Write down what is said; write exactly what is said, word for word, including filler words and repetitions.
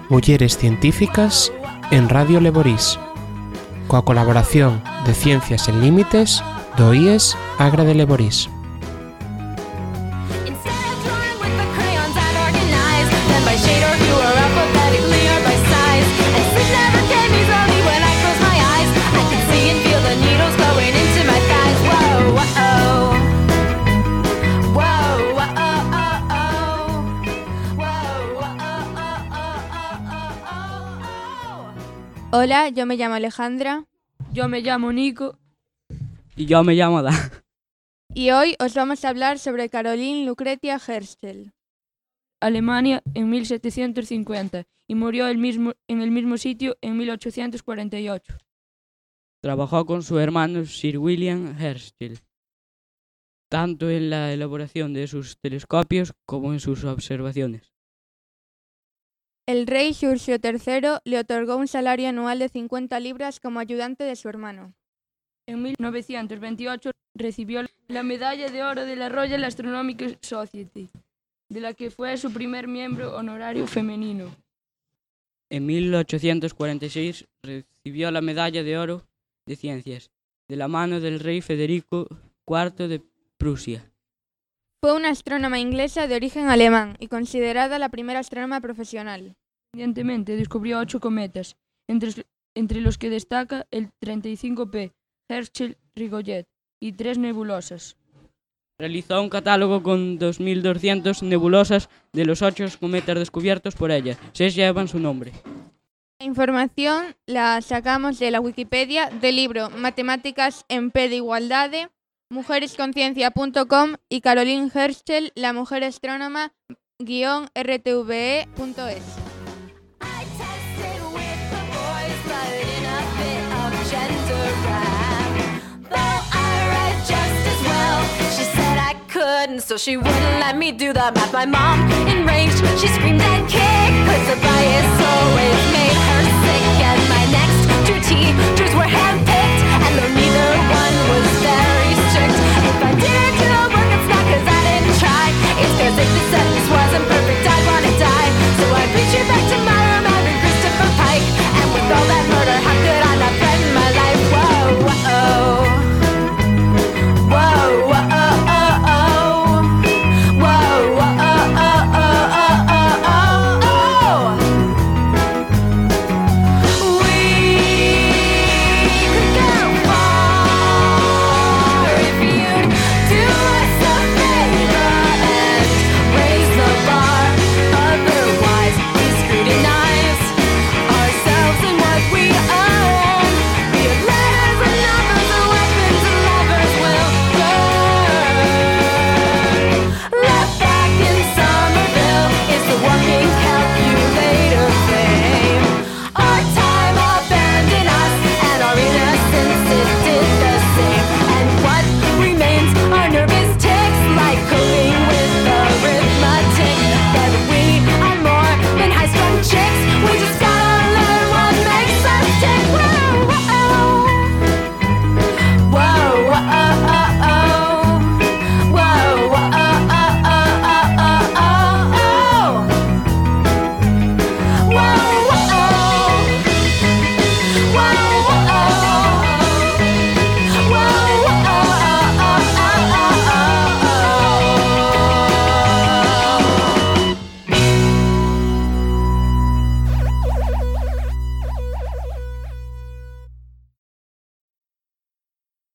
Mulleres Científicas en Radio Leborís, coa colaboración de Ciencias Sen Límites do I E S Agra de Leborís. Hola, yo me llamo Alejandra. Yo me llamo Nico. Y yo me llamo Dan. Y hoy os vamos a hablar sobre Caroline Lucretia Herschel. Alemania en mil setecientos cincuenta y murió el mismo, en el mismo sitio en mil ochocientos cuarenta y ocho. Trabajó con su hermano Sir William Herschel, tanto en la elaboración de sus telescopios como en sus observaciones. El rey Xurxo tercero le otorgó un salario anual de cincuenta libras como ayudante de su hermano. En mil novecientos veintiocho recibió la medalla de oro de la Royal Astronomical Society, de la que fue su primer miembro honorario femenino. En mil ochocientos cuarenta y seis recibió la medalla de oro de ciencias, de la mano del rey Federico cuarto de Prusia. Fue una astrónoma inglesa de origen alemán y considerada la primera astrónoma profesional. Recientemente descubrió ocho cometas, entre, entre los que destaca el treinta y cinco P, Herschel-Rigollet, y tres nebulosas. Realizó un catálogo con dos mil doscientas nebulosas de los ocho cometas descubiertos por ella. Seis llevan su nombre. La información la sacamos de la Wikipedia del libro Matemáticas en P de Igualdade, mujeresconciencia punto com y Caroline Herschel, la mujer astrónoma, guión R T V E punto es. So she wouldn't let me do the math. My mom, enraged, she screamed and kicked, 'cause the bias always made her